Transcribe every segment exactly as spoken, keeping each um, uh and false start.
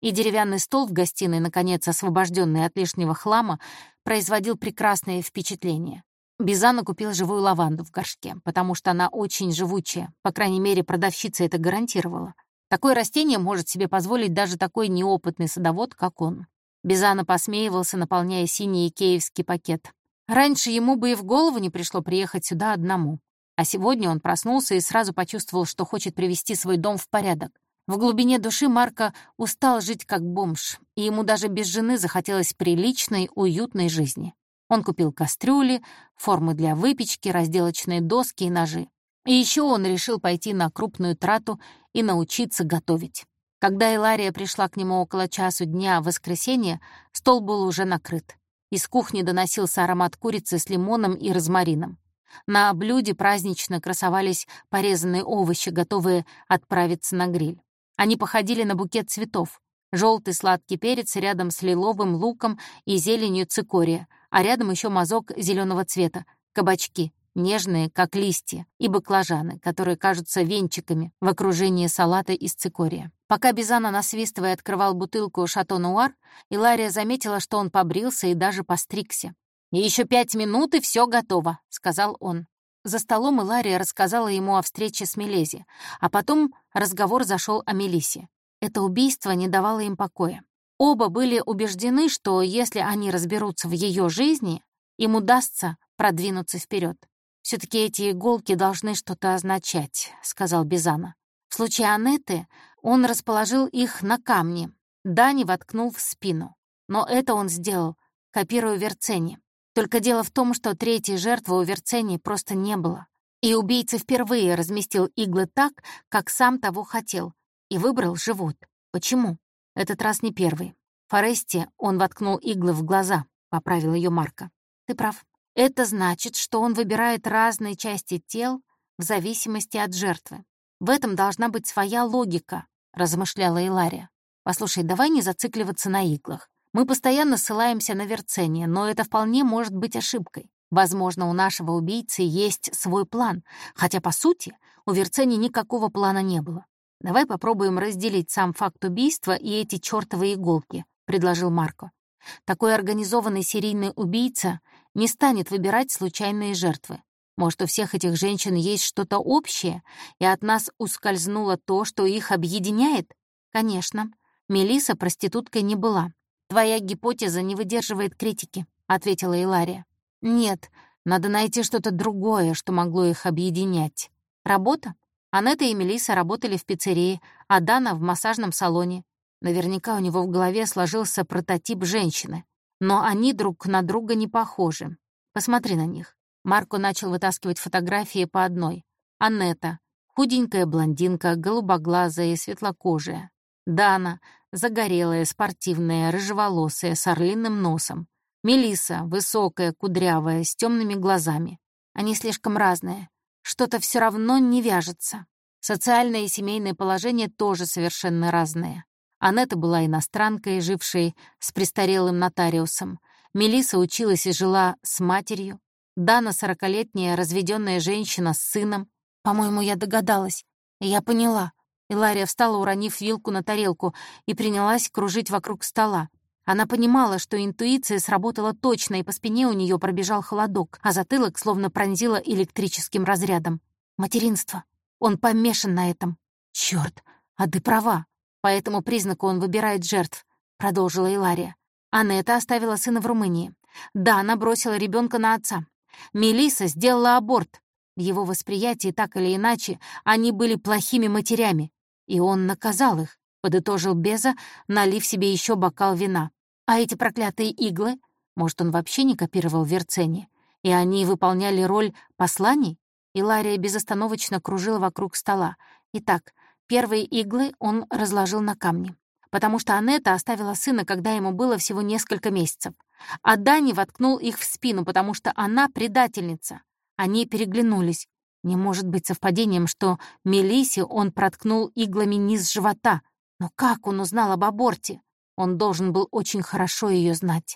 И деревянный стол в гостиной, наконец освобожденный от лишнего хлама, производил прекрасное впечатление. Бизана купил живую лаванду в горшке, потому что она очень живучая, по крайней мере, продавщица это гарантировала. Такое растение может себе позволить даже такой неопытный садовод, как он. Бизана посмеивался, наполняя синий икеевский пакет. Раньше ему бы и в голову не пришло приехать сюда одному. А сегодня он проснулся и сразу почувствовал, что хочет привести свой дом в порядок. В глубине души Марко устал жить как бомж, и ему даже без жены захотелось приличной, уютной жизни. Он купил кастрюли, формы для выпечки, разделочные доски и ножи. И еще он решил пойти на крупную трату и научиться готовить. Когда Илария пришла к нему около часу дня в воскресенье, стол был уже накрыт. Из кухни доносился аромат курицы с лимоном и розмарином. На блюде празднично красовались порезанные овощи, готовые отправиться на гриль. Они походили на букет цветов. Желтый сладкий перец рядом с лиловым луком и зеленью цикория, а рядом еще мазок зеленого цвета, кабачки, нежные, как листья, и баклажаны, которые кажутся венчиками в окружении салата из цикория. Пока Бизана, насвистывая, открывал бутылку «Шато Нуар», Илария заметила, что он побрился и даже постригся. «Еще пять минут, и все готово», — сказал он. За столом Илария рассказала ему о встрече с Милези, а потом разговор зашел о Мелиссе. Это убийство не давало им покоя. Оба были убеждены, что если они разберутся в ее жизни, им удастся продвинуться вперед. «Все-таки эти иголки должны что-то означать», — сказал Бизана. В случае Анетты он расположил их на камне, Дани воткнул в спину. Но это он сделал, копируя Верцени. Только дело в том, что третьей жертвы у Верцени просто не было. И убийца впервые разместил иглы так, как сам того хотел, и выбрал живот. Почему? Этот раз не первый. Форесте он воткнул иглы в глаза, поправил ее Марко. Ты прав. Это значит, что он выбирает разные части тел в зависимости от жертвы. В этом должна быть своя логика, размышляла Илария. Послушай, давай не зацикливаться на иглах. Мы постоянно ссылаемся на Верцени, но это вполне может быть ошибкой. Возможно, у нашего убийцы есть свой план, хотя, по сути, у Верцени никакого плана не было. Давай попробуем разделить сам факт убийства и эти чёртовы иголки, предложил Марко. Такой организованный серийный убийца не станет выбирать случайные жертвы. Может, у всех этих женщин есть что-то общее, и от нас ускользнуло то, что их объединяет? Конечно, Мелисса проституткой не была. «Твоя гипотеза не выдерживает критики», — ответила Илария. «Нет, надо найти что-то другое, что могло их объединять. Работа? Анетта и Мелисса работали в пиццерии, а Дана — в массажном салоне. Наверняка у него в голове сложился прототип женщины. Но они друг на друга не похожи. Посмотри на них». Марко начал вытаскивать фотографии по одной. Анетта — худенькая блондинка, голубоглазая и светлокожая. Дана — загорелая, спортивная, рыжеволосая, с орлиным носом. Мелисса — высокая, кудрявая, с темными глазами. Они слишком разные. Что-то все равно не вяжется. Социальное и семейное положение тоже совершенно разные. Анетта была иностранкой, жившей с престарелым нотариусом. Мелисса училась и жила с матерью. Дана — сорокалетняя разведенная женщина с сыном. По-моему, я догадалась. Я поняла. Илария встала, уронив вилку на тарелку, и принялась кружить вокруг стола. Она понимала, что интуиция сработала точно, и по спине у нее пробежал холодок, а затылок словно пронзило электрическим разрядом. Материнство. Он помешан на этом. Чёрт, а ты права. По этому признаку он выбирает жертв, продолжила Илария. Анетта оставила сына в Румынии. Дана бросила ребенка на отца. Мелисса сделала аборт. В его восприятии, так или иначе, они были плохими матерями. И он наказал их, подытожил Беза, налив себе еще бокал вина. А эти проклятые иглы? Может, он вообще не копировал Верцени? И они выполняли роль посланий? Илария безостановочно кружила вокруг стола. Итак, первые иглы он разложил на камне, потому что Анетта оставила сына, когда ему было всего несколько месяцев. А Дани воткнул их в спину, потому что она предательница. Они переглянулись. Не может быть совпадением, что Мелиссе он проткнул иглами низ живота. Но как он узнал об аборте? Он должен был очень хорошо ее знать.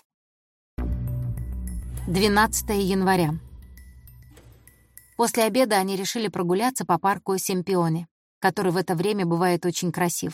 двенадцатого января. После обеда они решили прогуляться по парку Семпионе, который в это время бывает очень красив.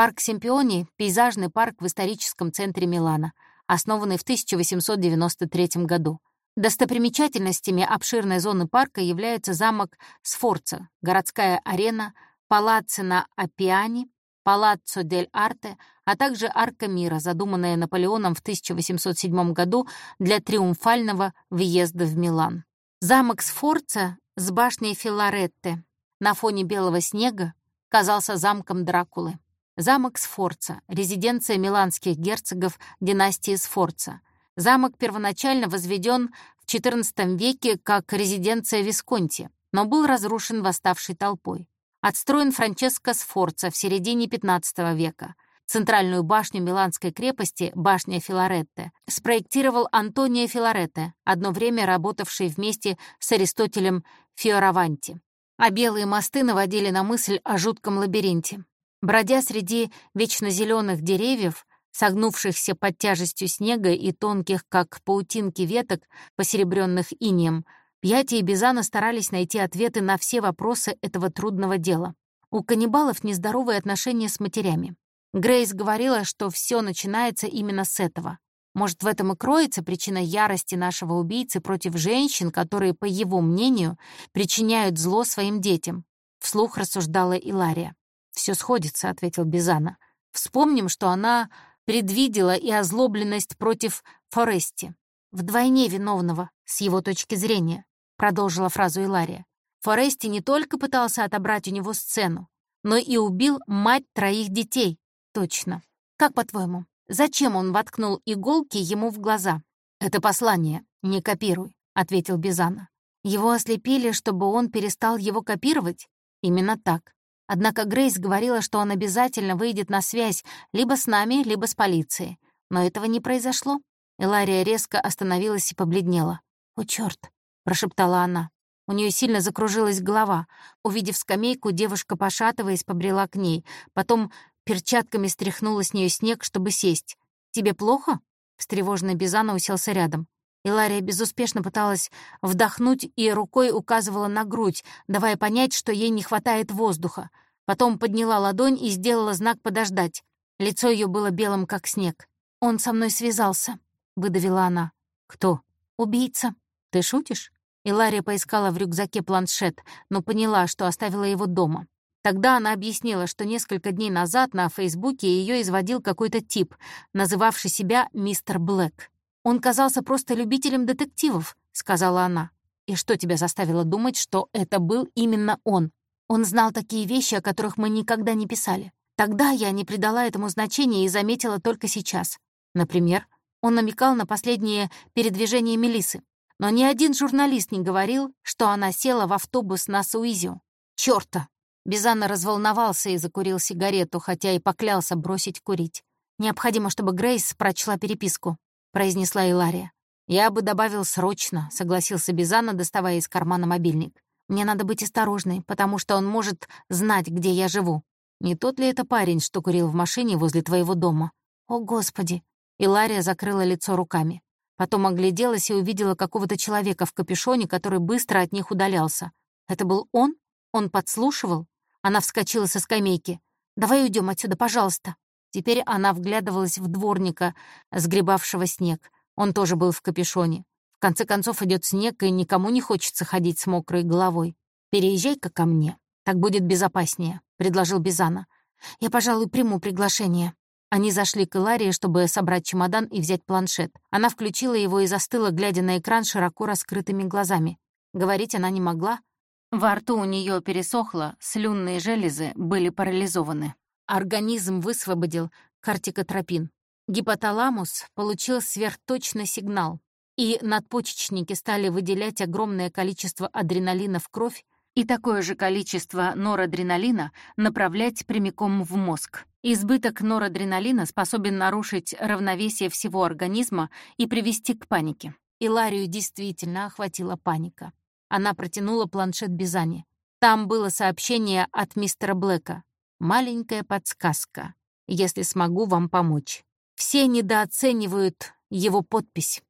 Парк Семпиони — пейзажный парк в историческом центре Милана, основанный в тысяча восемьсот девяносто третьем году. Достопримечательностями обширной зоны парка являются замок Сфорца, городская арена, палаццо на Аппиани, Палаццо дель Арте, а также Арка Мира, задуманная Наполеоном в тысяча восемьсот седьмом году для триумфального въезда в Милан. Замок Сфорца с башней Филаретте на фоне белого снега казался замком Дракулы. Замок Сфорца — резиденция миланских герцогов династии Сфорца. Замок первоначально возведен в четырнадцатом веке как резиденция Висконти, но был разрушен восставшей толпой. Отстроен Франческо Сфорца в середине пятнадцатого века. Центральную башню Миланской крепости, башня Филаретте, спроектировал Антонио Филаретте, одно время работавший вместе с Аристотелем Фиораванти. А белые мосты наводили на мысль о жутком лабиринте. Бродя среди вечно зеленых деревьев, согнувшихся под тяжестью снега и тонких, как паутинки веток, посеребренных инеем, Пьяти и Бизано старались найти ответы на все вопросы этого трудного дела. У каннибалов нездоровые отношения с матерями. Грейс говорила, что все начинается именно с этого. Может, в этом и кроется причина ярости нашего убийцы против женщин, которые, по его мнению, причиняют зло своим детям. Вслух рассуждала Илария. «Все сходится», — ответил Бизано. «Вспомним, что она предвидела и озлобленность против Форести. Вдвойне виновного, с его точки зрения», — продолжила фразу Илария. «Форести не только пытался отобрать у него сцену, но и убил мать троих детей». «Точно. Как, по-твоему, зачем он воткнул иголки ему в глаза?» «Это послание, не копируй», — ответил Бизано. «Его ослепили, чтобы он перестал его копировать?» «Именно так. Однако Грейс говорила, что он обязательно выйдет на связь либо с нами, либо с полицией. Но этого не произошло». Илария резко остановилась и побледнела. «О, чёрт!» — прошептала она. У нее сильно закружилась голова. Увидев скамейку, девушка, пошатываясь, побрела к ней. Потом перчатками стряхнула с нее снег, чтобы сесть. «Тебе плохо?» Встревоженный Бизано уселся рядом. Илария безуспешно пыталась вдохнуть и рукой указывала на грудь, давая понять, что ей не хватает воздуха. Потом подняла ладонь и сделала знак подождать. Лицо ее было белым, как снег. «Он со мной связался», — выдавила она. «Кто?» «Убийца». «Ты шутишь?» Илария поискала в рюкзаке планшет, но поняла, что оставила его дома. Тогда она объяснила, что несколько дней назад на Фейсбуке ее изводил какой-то тип, называвший себя мистер Блэк. «Он казался просто любителем детективов», — сказала она. «И что тебя заставило думать, что это был именно он? Он знал такие вещи, о которых мы никогда не писали. Тогда я не придала этому значения и заметила только сейчас. Например, он намекал на последнее передвижение Мелиссы. Но ни один журналист не говорил, что она села в автобус на Суизио. Чёрта!» Бизано разволновался и закурил сигарету, хотя и поклялся бросить курить. «Необходимо, чтобы Грейс прочла переписку», — произнесла Илария. «Я бы добавил срочно», — согласился Бизано, доставая из кармана мобильник. «Мне надо быть осторожной, потому что он может знать, где я живу. Не тот ли это парень, что курил в машине возле твоего дома?» «О, Господи!» Илария закрыла лицо руками. Потом огляделась и увидела какого-то человека в капюшоне, который быстро от них удалялся. «Это был он? Он подслушивал?» Она вскочила со скамейки. «Давай уйдем отсюда, пожалуйста». Теперь она вглядывалась в дворника, сгребавшего снег. Он тоже был в капюшоне. В конце концов идет снег, и никому не хочется ходить с мокрой головой. «Переезжай-ка ко мне. Так будет безопаснее», — предложил Бизано. «Я, пожалуй, приму приглашение». Они зашли к Иларии, чтобы собрать чемодан и взять планшет. Она включила его и застыла, глядя на экран широко раскрытыми глазами. Говорить она не могла. Во рту у нее пересохло, слюнные железы были парализованы. Организм высвободил кортикотропин. Гипоталамус получил сверхточный сигнал, и надпочечники стали выделять огромное количество адреналина в кровь и такое же количество норадреналина направлять прямиком в мозг. Избыток норадреналина способен нарушить равновесие всего организма и привести к панике. Иларию действительно охватила паника. Она протянула планшет Бизане. Там было сообщение от мистера Блэка. «Маленькая подсказка, если смогу вам помочь». Все недооценивают его подпись.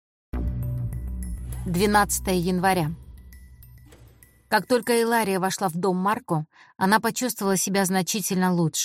двенадцатого января. Как только Илария вошла в дом Марко, она почувствовала себя значительно лучше.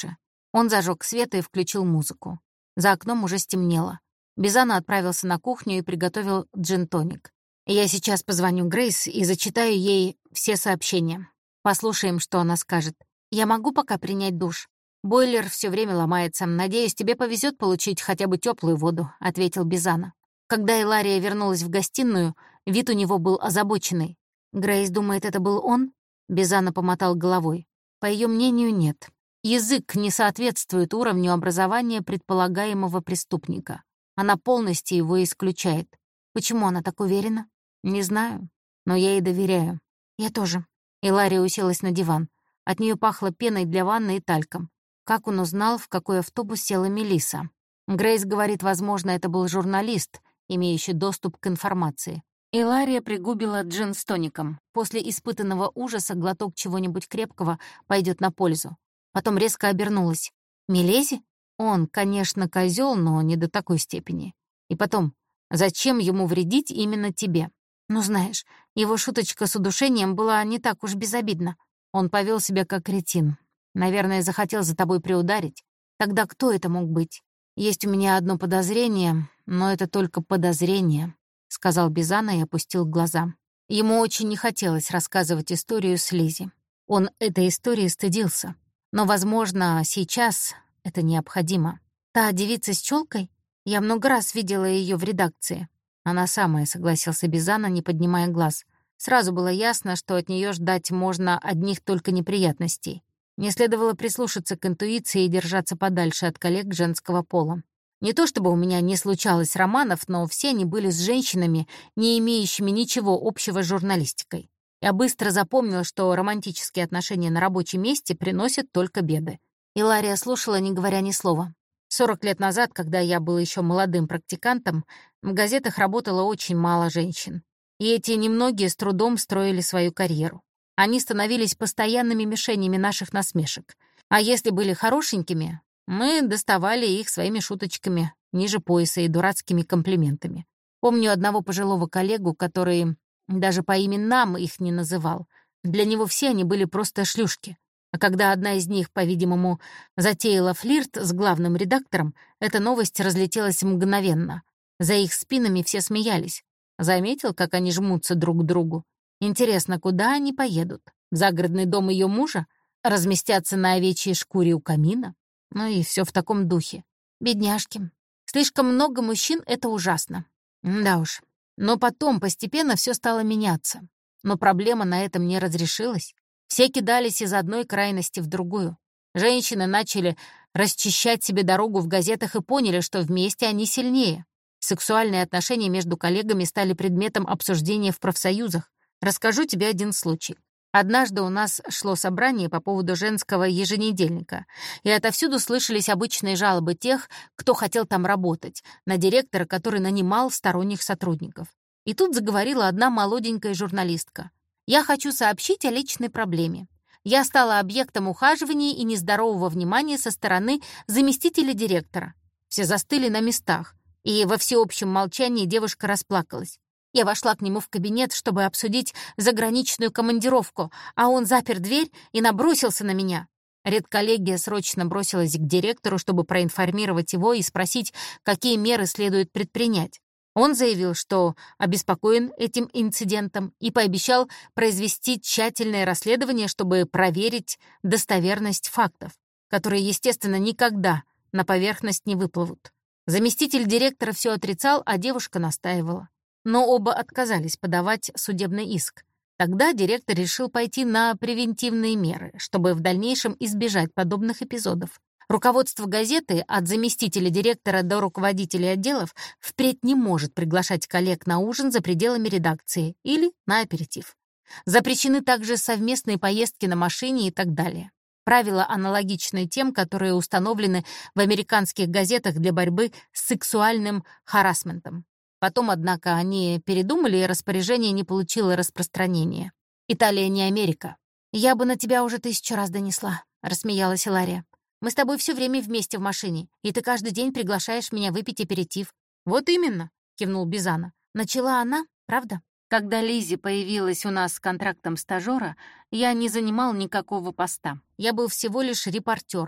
Он зажег свет и включил музыку. За окном уже стемнело. Бизано отправился на кухню и приготовил джин-тоник. «Я сейчас позвоню Грейс и зачитаю ей все сообщения. Послушаем, что она скажет. Я могу пока принять душ? Бойлер все время ломается. Надеюсь, тебе повезет получить хотя бы теплую воду», — ответил Бизано. Когда Илария вернулась в гостиную, вид у него был озабоченный. «Грейс думает, это был он?» Бизано помотал головой. По ее мнению, нет. Язык не соответствует уровню образования предполагаемого преступника. Она полностью его исключает. Почему она так уверена? Не знаю, но я ей доверяю. Я тоже. Илария уселась на диван. От нее пахло пеной для ванны и тальком. Как он узнал, в какой автобус села Мелисса? Грейс говорит, возможно, это был журналист, имеющий доступ к информации. Илария пригубила джин с тоником. После испытанного ужаса глоток чего-нибудь крепкого пойдет на пользу. Потом резко обернулась. «Мелези? Он, конечно, козел, но не до такой степени. И потом, зачем ему вредить именно тебе? Ну, знаешь, его шуточка с удушением была не так уж безобидна. Он повел себя как кретин. Наверное, захотел за тобой приударить. Тогда кто это мог быть? Есть у меня одно подозрение, но это только подозрение», — сказал Бизано и опустил глаза. Ему очень не хотелось рассказывать историю с Лизи. Он этой истории стыдился. Но, возможно, сейчас это необходимо. «Та девица с челкой? Я много раз видела ее в редакции». «Она самая», — согласился Бизано, не поднимая глаз. Сразу было ясно, что от нее ждать можно одних только неприятностей. Мне следовало прислушаться к интуиции и держаться подальше от коллег женского пола. Не то чтобы у меня не случалось романов, но все они были с женщинами, не имеющими ничего общего с журналистикой. Я быстро запомнила, что романтические отношения на рабочем месте приносят только беды. Илария слушала, не говоря ни слова. Сорок лет назад, когда я был еще молодым практикантом, в газетах работало очень мало женщин. И эти немногие с трудом строили свою карьеру. Они становились постоянными мишенями наших насмешек. А если были хорошенькими, мы доставали их своими шуточками ниже пояса и дурацкими комплиментами. Помню одного пожилого коллегу, который даже по именам их не называл. Для него все они были просто шлюшки. А когда одна из них, по-видимому, затеяла флирт с главным редактором, эта новость разлетелась мгновенно. За их спинами все смеялись. Заметил, как они жмутся друг к другу? Интересно, куда они поедут? В загородный дом ее мужа? Разместятся на овечьей шкуре у камина? Ну и все в таком духе. Бедняжки. Слишком много мужчин — это ужасно. Да уж. Но потом постепенно все стало меняться. Но проблема на этом не разрешилась. Все кидались из одной крайности в другую. Женщины начали расчищать себе дорогу в газетах и поняли, что вместе они сильнее. Сексуальные отношения между коллегами стали предметом обсуждения в профсоюзах. Расскажу тебе один случай. Однажды у нас шло собрание по поводу женского еженедельника, и отовсюду слышались обычные жалобы тех, кто хотел там работать, на директора, который нанимал сторонних сотрудников. И тут заговорила одна молоденькая журналистка. «Я хочу сообщить о личной проблеме. Я стала объектом ухаживания и нездорового внимания со стороны заместителя директора». Все застыли на местах, и во всеобщем молчании девушка расплакалась. Я вошла к нему в кабинет, чтобы обсудить заграничную командировку, а он запер дверь и набросился на меня. Редколлегия срочно бросилась к директору, чтобы проинформировать его и спросить, какие меры следует предпринять. Он заявил, что обеспокоен этим инцидентом и пообещал произвести тщательное расследование, чтобы проверить достоверность фактов, которые, естественно, никогда на поверхность не выплывут. Заместитель директора все отрицал, а девушка настаивала. Но оба отказались подавать судебный иск. Тогда директор решил пойти на превентивные меры, чтобы в дальнейшем избежать подобных эпизодов. Руководство газеты, от заместителя директора до руководителей отделов, впредь не может приглашать коллег на ужин за пределами редакции или на аперитив. Запрещены также совместные поездки на машине и так далее. Правила аналогичны тем, которые установлены в американских газетах для борьбы с сексуальным харассментом. Потом, однако, они передумали, и распоряжение не получило распространения. Италия не Америка. «Я бы на тебя уже тысячу раз донесла», — рассмеялась Илария. «Мы с тобой все время вместе в машине, и ты каждый день приглашаешь меня выпить аперитив». «Вот именно», — кивнул Бизано. «Начала она, правда? Когда Лизи появилась у нас с контрактом стажёра, я не занимал никакого поста. Я был всего лишь репортером.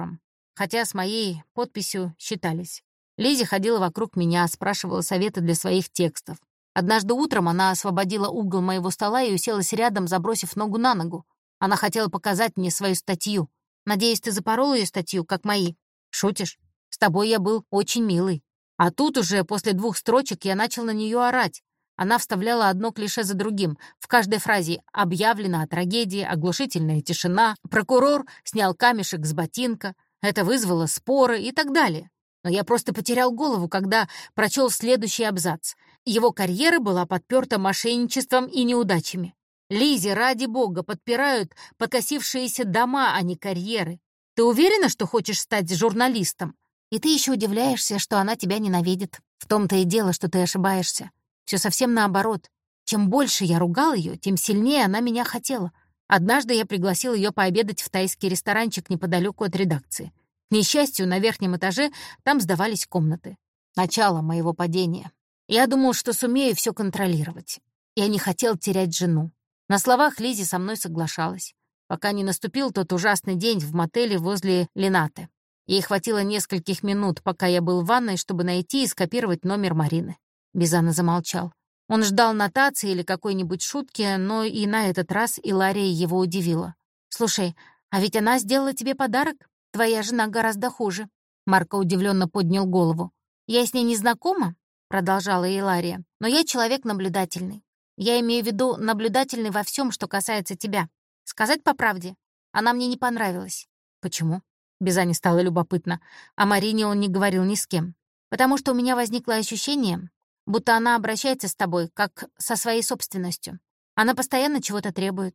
хотя с моей подписью считались. Лизи ходила вокруг меня, спрашивала советы для своих текстов. Однажды утром она освободила угол моего стола и уселась рядом, забросив ногу на ногу. Она хотела показать мне свою статью. Надеюсь, ты запорол ее статью, как мои. Шутишь? С тобой я был очень милый. А тут уже после двух строчек я начал на нее орать. Она вставляла одно клише за другим. В каждой фразе объявлено о трагедии, оглушительная тишина, прокурор снял камешек с ботинка, это вызвало споры и так далее. Но я просто потерял голову, когда прочел следующий абзац. Его карьера была подперта мошенничеством и неудачами. Лизи, ради бога, подпирают подкосившиеся дома, а не карьеры. Ты уверена, что хочешь стать журналистом? И ты еще удивляешься, что она тебя ненавидит. В том-то и дело, что ты ошибаешься. Все совсем наоборот. Чем больше я ругал ее, тем сильнее она меня хотела. Однажды я пригласил ее пообедать в тайский ресторанчик неподалеку от редакции. К несчастью, на верхнем этаже там сдавались комнаты. Начало моего падения. Я думал, что сумею все контролировать. Я не хотел терять жену. На словах Лизи со мной соглашалась, пока не наступил тот ужасный день в мотеле возле Ленаты. Ей хватило нескольких минут, пока я был в ванной, чтобы найти и скопировать номер Марины. Бизана замолчал. Он ждал нотации или какой-нибудь шутки, но и на этот раз Илария его удивила. «Слушай, а ведь она сделала тебе подарок? Твоя жена гораздо хуже». Марко удивленно поднял голову. «Я с ней не знакома», — продолжала Илария, «но я человек наблюдательный. Я имею в виду наблюдательный во всем, что касается тебя. Сказать по правде, она мне не понравилась». «Почему?» Бизане стало любопытно. О Марине он не говорил ни с кем. «Потому что у меня возникло ощущение, будто она обращается с тобой, как со своей собственностью. Она постоянно чего-то требует.